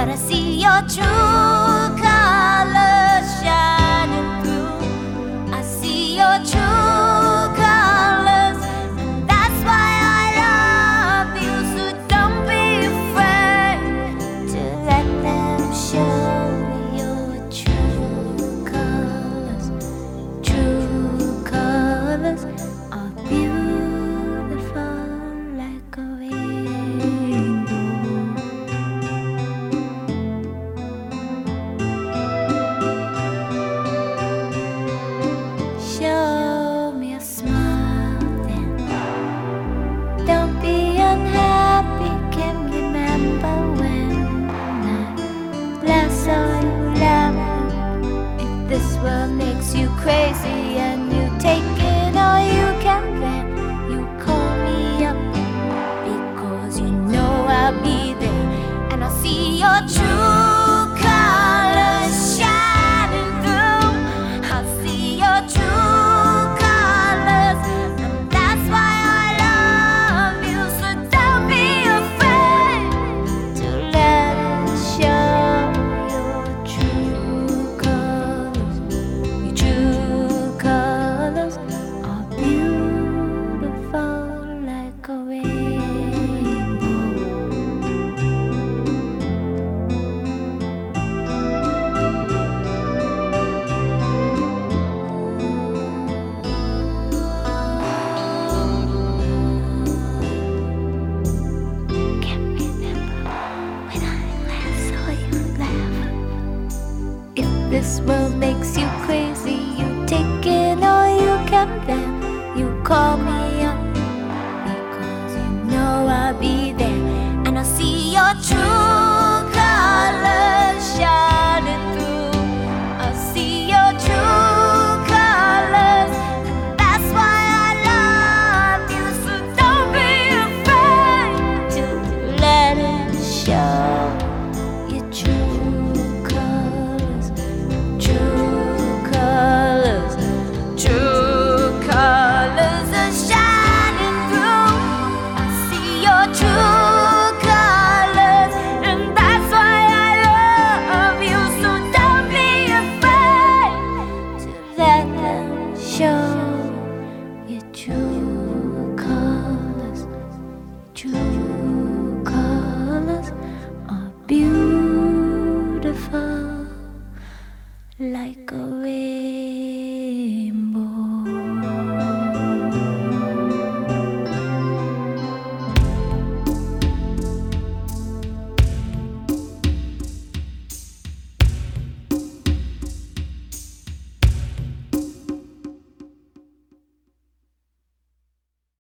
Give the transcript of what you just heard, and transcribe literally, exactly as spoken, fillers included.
but I see your true colors shining through. I see your true colors, and that's why I love you. So don't be afraid to let them show your true colors. True colors are beautiful like a rainbow. Show me a smile then. Don't be unhappy. Can remember when I last saw you laughing. If this world makes you crazy and you take it all you can, then you call me up, because you know I'll be there, and I'll see your true colors shining through. I'll see your true colors, and that's why I love you. So don't be afraid to let us show your true colors. Your true colors are beautiful like a rainbow. Can't remember when I last saw you laugh. If this world makes you crazy, you take it all you can, then you call me up, because you know I'll be there, and I'll see your true colors shining through. I'll see your true colors, and that's why I love you. So don't be afraid to let it show your true colors. True colors, true colors are shining through. I see your true colors, and that's why I love you. So don't be afraid to let them show your true colors. True colors are beautiful like